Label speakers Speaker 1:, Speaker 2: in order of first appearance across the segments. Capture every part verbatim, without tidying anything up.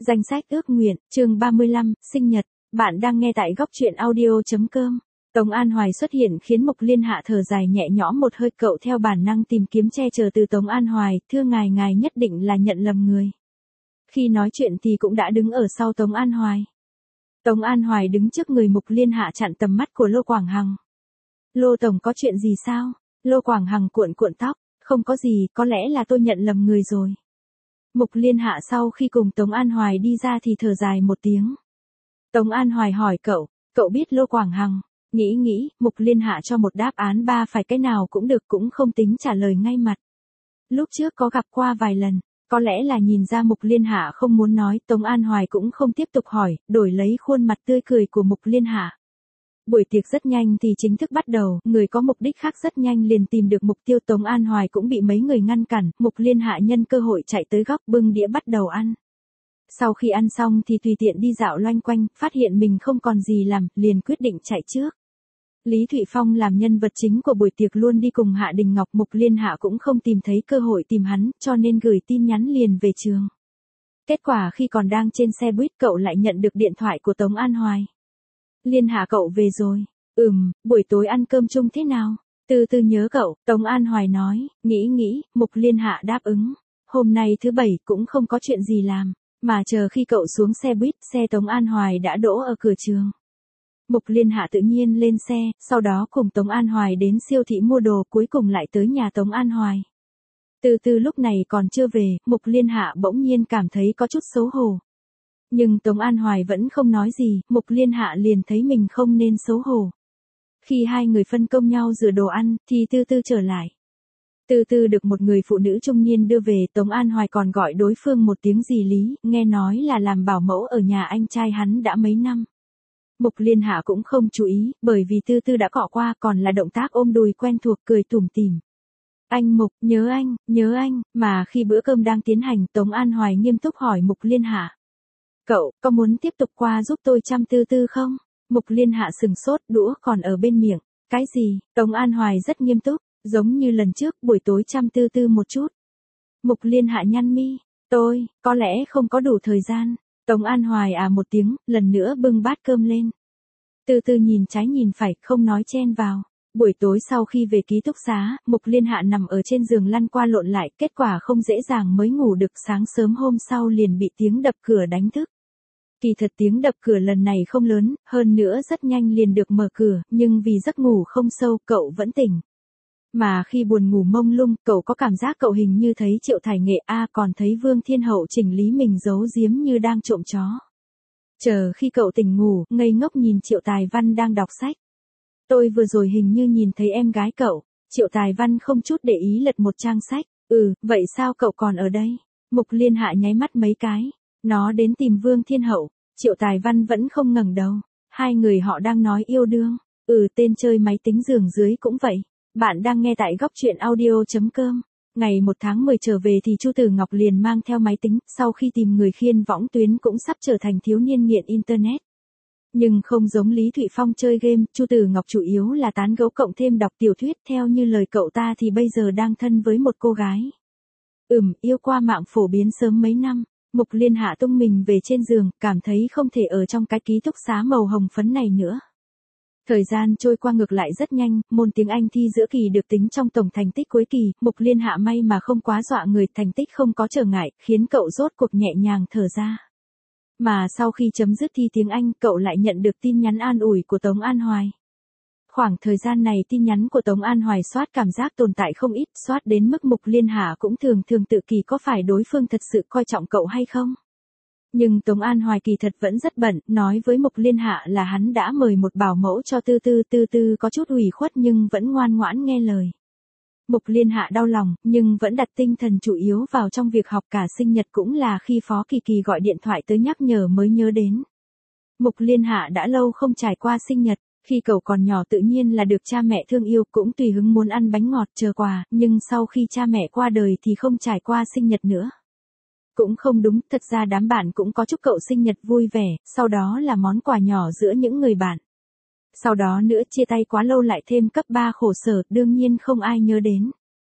Speaker 1: Danh sách ước nguyện, chương ba mươi lăm, sinh nhật. Bạn đang nghe tại góc truyện audio.com. Tống An Hoài xuất hiện khiến Mục Liên Hạ thở dài nhẹ nhõm một hơi, cậu theo bản năng tìm kiếm che chở từ Tống An Hoài, thưa ngài ngài nhất định là nhận lầm người. Khi nói chuyện thì cũng đã đứng ở sau Tống An Hoài. Tống An Hoài đứng trước người Mục Liên Hạ chặn tầm mắt của Lô Quảng Hằng. Lô Tổng có chuyện gì sao? Lô Quảng Hằng cuộn cuộn tóc, không có gì, có lẽ là tôi nhận lầm người rồi. Mục Liên Hạ sau khi cùng Tống An Hoài đi ra thì thở dài một tiếng. Tống An Hoài hỏi cậu, cậu biết Lô Quảng Hằng? Nghĩ nghĩ, Mục Liên Hạ cho một đáp án ba phải cái nào cũng được, cũng không tính trả lời ngay mặt. Lúc trước có gặp qua vài lần, có lẽ là nhìn ra Mục Liên Hạ không muốn nói, Tống An Hoài cũng không tiếp tục hỏi, đổi lấy khuôn mặt tươi cười của Mục Liên Hạ. Buổi tiệc rất nhanh thì chính thức bắt đầu, người có mục đích khác rất nhanh liền tìm được mục tiêu. Tống An Hoài cũng bị mấy người ngăn cản, Mục Liên Hạ nhân cơ hội chạy tới góc bưng đĩa bắt đầu ăn. Sau khi ăn xong thì tùy tiện đi dạo loanh quanh, phát hiện mình không còn gì làm, liền quyết định chạy trước. Lý Thụy Phong làm nhân vật chính của buổi tiệc luôn đi cùng Hạ Đình Ngọc, Mục Liên Hạ cũng không tìm thấy cơ hội tìm hắn, cho nên gửi tin nhắn liền về trường. Kết quả khi còn đang trên xe buýt cậu lại nhận được điện thoại của Tống An Hoài. Liên Hạ cậu về rồi. Ừm, buổi tối ăn cơm chung thế nào? Từ từ nhớ cậu, Tống An Hoài nói, nghĩ nghĩ, Mục Liên Hạ đáp ứng. Hôm nay thứ bảy cũng không có chuyện gì làm, mà chờ khi cậu xuống xe buýt, xe Tống An Hoài đã đỗ ở cửa trường. Mục Liên Hạ tự nhiên lên xe, sau đó cùng Tống An Hoài đến siêu thị mua đồ, cuối cùng lại tới nhà Tống An Hoài. Từ từ lúc này còn chưa về, Mục Liên Hạ bỗng nhiên cảm thấy có chút xấu hổ. Nhưng Tống An Hoài vẫn không nói gì, Mục Liên Hạ liền thấy mình không nên xấu hổ. Khi hai người phân công nhau rửa đồ ăn, thì Tư Tư trở lại. Tư Tư được một người phụ nữ trung niên đưa về, Tống An Hoài còn gọi đối phương một tiếng dì Lý, nghe nói là làm bảo mẫu ở nhà anh trai hắn đã mấy năm. Mục Liên Hạ cũng không chú ý, bởi vì Tư Tư đã cọ qua, còn là động tác ôm đùi quen thuộc, cười tủm tỉm. Anh Mục, nhớ anh, nhớ anh, mà khi bữa cơm đang tiến hành, Tống An Hoài nghiêm túc hỏi Mục Liên Hạ. Cậu, có muốn tiếp tục qua giúp tôi chăm Tư Tư không? Mục Liên Hạ sừng sốt, đũa còn ở bên miệng. Cái gì? Tống An Hoài rất nghiêm túc, giống như lần trước, buổi tối chăm Tư Tư một chút. Mục Liên Hạ nhăn mi. Tôi, có lẽ không có đủ thời gian. Tống An Hoài à một tiếng, lần nữa bưng bát cơm lên. Tư Tư nhìn trái nhìn phải, không nói chen vào. Buổi tối sau khi về ký túc xá, Mục Liên Hạ nằm ở trên giường lăn qua lộn lại, kết quả không dễ dàng mới ngủ được, sáng sớm hôm sau liền bị tiếng đập cửa đánh thức. Kỳ thật tiếng đập cửa lần này không lớn, hơn nữa rất nhanh liền được mở cửa, nhưng vì giấc ngủ không sâu, cậu vẫn tỉnh. Mà khi buồn ngủ mông lung, cậu có cảm giác cậu hình như thấy Triệu Thải Nghệ a còn thấy Vương Thiên Hậu chỉnh lý mình giấu giếm như đang trộm chó. Chờ khi cậu tỉnh ngủ, ngây ngốc nhìn Triệu Tài Văn đang đọc sách. Tôi vừa rồi hình như nhìn thấy em gái cậu. Triệu Tài Văn không chút để ý lật một trang sách. Ừ, vậy sao cậu còn ở đây? Mục Liên Hạ nháy mắt mấy cái. Nó đến tìm Vương Thiên Hậu. Triệu Tài Văn vẫn không ngẩng đầu. Hai người họ đang nói yêu đương. Ừ, tên chơi máy tính giường dưới cũng vậy. Bạn đang nghe tại góc truyện audio.com. Ngày một tháng mười trở về thì Chu Tử Ngọc liền mang theo máy tính, sau khi tìm người khiên võng tuyến cũng sắp trở thành thiếu niên nghiện internet. Nhưng không giống Lý Thụy Phong chơi game, Chu Tử Ngọc chủ yếu là tán gẫu cộng thêm đọc tiểu thuyết, theo như lời cậu ta thì bây giờ đang thân với một cô gái. Ừm, yêu qua mạng phổ biến sớm mấy năm. Mục Liên Hạ tung mình về trên giường, cảm thấy không thể ở trong cái ký túc xá màu hồng phấn này nữa. Thời gian trôi qua ngược lại rất nhanh, môn tiếng Anh thi giữa kỳ được tính trong tổng thành tích cuối kỳ, Mục Liên Hạ may mà không quá dọa người, thành tích không có trở ngại, khiến cậu rốt cuộc nhẹ nhàng thở ra. Mà sau khi chấm dứt thi tiếng Anh, cậu lại nhận được tin nhắn an ủi của Tống An Hoài. Khoảng thời gian này tin nhắn của Tống An Hoài soát cảm giác tồn tại không ít, soát đến mức Mục Liên Hạ cũng thường thường tự kỳ có phải đối phương thật sự coi trọng cậu hay không. Nhưng Tống An Hoài kỳ thật vẫn rất bận, nói với Mục Liên Hạ là hắn đã mời một bảo mẫu cho Tư Tư, Tư Tư có chút ủy khuất nhưng vẫn ngoan ngoãn nghe lời. Mục Liên Hạ đau lòng, nhưng vẫn đặt tinh thần chủ yếu vào trong việc học, cả sinh nhật cũng là khi Phó Kỳ Kỳ gọi điện thoại tới nhắc nhở mới nhớ đến. Mục Liên Hạ đã lâu không trải qua sinh nhật, khi cậu còn nhỏ tự nhiên là được cha mẹ thương yêu, cũng tùy hứng muốn ăn bánh ngọt chờ quà, nhưng sau khi cha mẹ qua đời thì không trải qua sinh nhật nữa. Cũng không đúng, thật ra đám bạn cũng có chúc cậu sinh nhật vui vẻ, sau đó là món quà nhỏ giữa những người bạn. Sau đó nữa chia tay quá lâu lại thêm cấp ba khổ sở, đương nhiên không ai nhớ đến.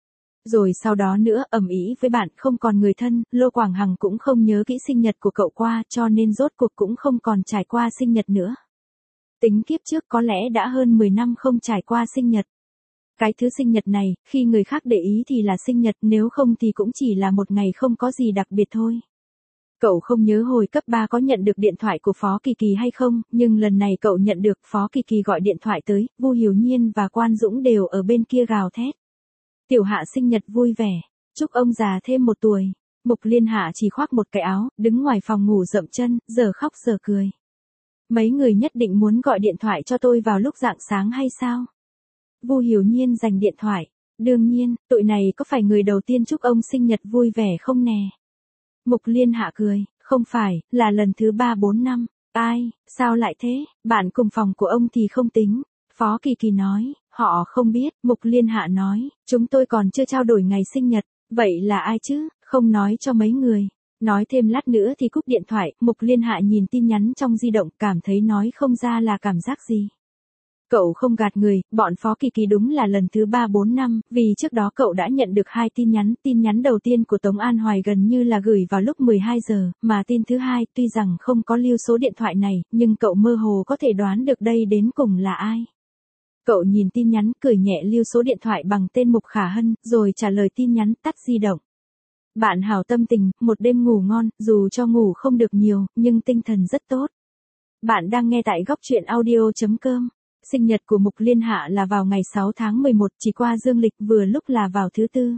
Speaker 1: Rồi sau đó nữa ầm ĩ với bạn không còn người thân, Lô Quảng Hằng cũng không nhớ kỹ sinh nhật của cậu qua cho nên rốt cuộc cũng không còn trải qua sinh nhật nữa. Tính kiếp trước có lẽ đã hơn mười năm không trải qua sinh nhật. Cái thứ sinh nhật này, khi người khác để ý thì là sinh nhật, nếu không thì cũng chỉ là một ngày không có gì đặc biệt thôi. Cậu không nhớ hồi cấp ba có nhận được điện thoại của Phó Kỳ Kỳ hay không, nhưng lần này cậu nhận được. Phó Kỳ Kỳ gọi điện thoại tới, Vu Hiểu Nhiên và Quan Dũng đều ở bên kia gào thét. Tiểu Hạ sinh nhật vui vẻ, chúc ông già thêm một tuổi. Mục Liên Hạ chỉ khoác một cái áo, đứng ngoài phòng ngủ dậm chân, giờ khóc giờ cười. Mấy người nhất định muốn gọi điện thoại cho tôi vào lúc rạng sáng hay sao? Vu Hiểu Nhiên giành điện thoại. Đương nhiên, tụi này có phải người đầu tiên chúc ông sinh nhật vui vẻ không nè? Mục Liên Hạ cười, không phải, là lần thứ ba bốn năm. Ai, sao lại thế, bạn cùng phòng của ông thì không tính. Phó Kỳ Kỳ nói, họ không biết. Mục Liên Hạ nói, chúng tôi còn chưa trao đổi ngày sinh nhật. Vậy là ai chứ, không nói cho mấy người. Nói thêm lát nữa thì cúp điện thoại. Mục Liên Hạ nhìn tin nhắn trong di động, cảm thấy nói không ra là cảm giác gì. Cậu không gạt người, bọn Phó Kỳ Kỳ đúng là lần thứ ba bốn năm, vì trước đó cậu đã nhận được hai tin nhắn. Tin nhắn đầu tiên của Tống An Hoài gần như là gửi vào lúc mười hai giờ, mà tin thứ hai tuy rằng không có lưu số điện thoại này, nhưng cậu mơ hồ có thể đoán được đây đến cùng là ai. Cậu nhìn tin nhắn, cười nhẹ lưu số điện thoại bằng tên Mục Khả Hân, rồi trả lời tin nhắn, tắt di động. Bạn hảo tâm tình, một đêm ngủ ngon, dù cho ngủ không được nhiều, nhưng tinh thần rất tốt. Bạn đang nghe tại góc truyện audio chấm com. Sinh nhật của Mục Liên Hạ là vào ngày sáu tháng mười một, chỉ qua dương lịch vừa lúc là vào thứ tư.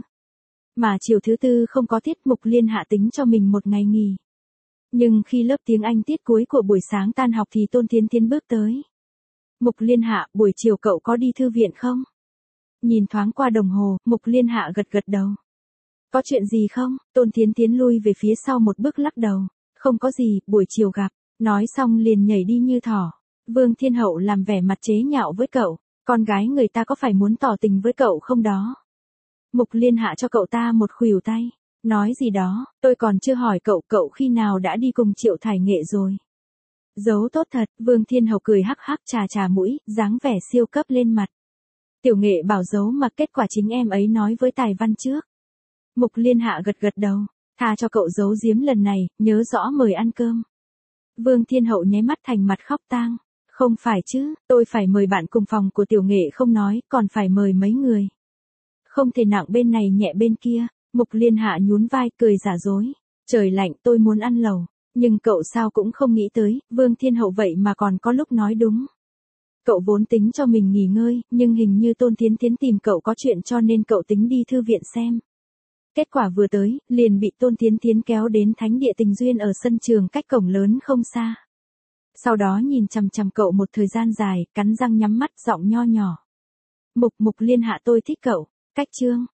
Speaker 1: Mà chiều thứ tư không có tiết, Mục Liên Hạ tính cho mình một ngày nghỉ. Nhưng khi lớp tiếng Anh tiết cuối của buổi sáng tan học thì Tôn Thiến Thiến bước tới. Mục Liên Hạ, buổi chiều cậu có đi thư viện không? Nhìn thoáng qua đồng hồ, Mục Liên Hạ gật gật đầu. Có chuyện gì không? Tôn Thiến Thiến lui về phía sau một bước lắc đầu. Không có gì, buổi chiều gặp. Nói xong liền nhảy đi như thỏ. Vương Thiên Hậu làm vẻ mặt chế nhạo với cậu, con gái người ta có phải muốn tỏ tình với cậu không đó? Mục Liên Hạ cho cậu ta một khuỷu tay, nói gì đó, tôi còn chưa hỏi cậu, cậu khi nào đã đi cùng Triệu Thải Nghệ rồi? Giấu tốt thật, Vương Thiên Hậu cười hắc hắc trà trà mũi, dáng vẻ siêu cấp lên mặt. Tiểu Nghệ bảo giấu mà kết quả chính em ấy nói với Tài Văn trước. Mục Liên Hạ gật gật đầu, tha cho cậu giấu giếm lần này, nhớ rõ mời ăn cơm. Vương Thiên Hậu nháy mắt thành mặt khóc tang. Không phải chứ, tôi phải mời bạn cùng phòng của Tiểu Nghệ không nói, còn phải mời mấy người. Không thể nặng bên này nhẹ bên kia. Mục Liên Hạ nhún vai cười giả dối. Trời lạnh tôi muốn ăn lẩu. Nhưng cậu sao cũng không nghĩ tới, Vương Thiên Hậu vậy mà còn có lúc nói đúng. Cậu vốn tính cho mình nghỉ ngơi, nhưng hình như Tôn Thiến Thiến tìm cậu có chuyện cho nên cậu tính đi thư viện xem. Kết quả vừa tới, liền bị Tôn Thiến Thiến kéo đến thánh địa tình duyên ở sân trường cách cổng lớn không xa. Sau đó nhìn chằm chằm cậu một thời gian dài, cắn răng nhắm mắt, giọng nho nhỏ. Mục Mục Liên Hạ tôi thích cậu. Cách chương,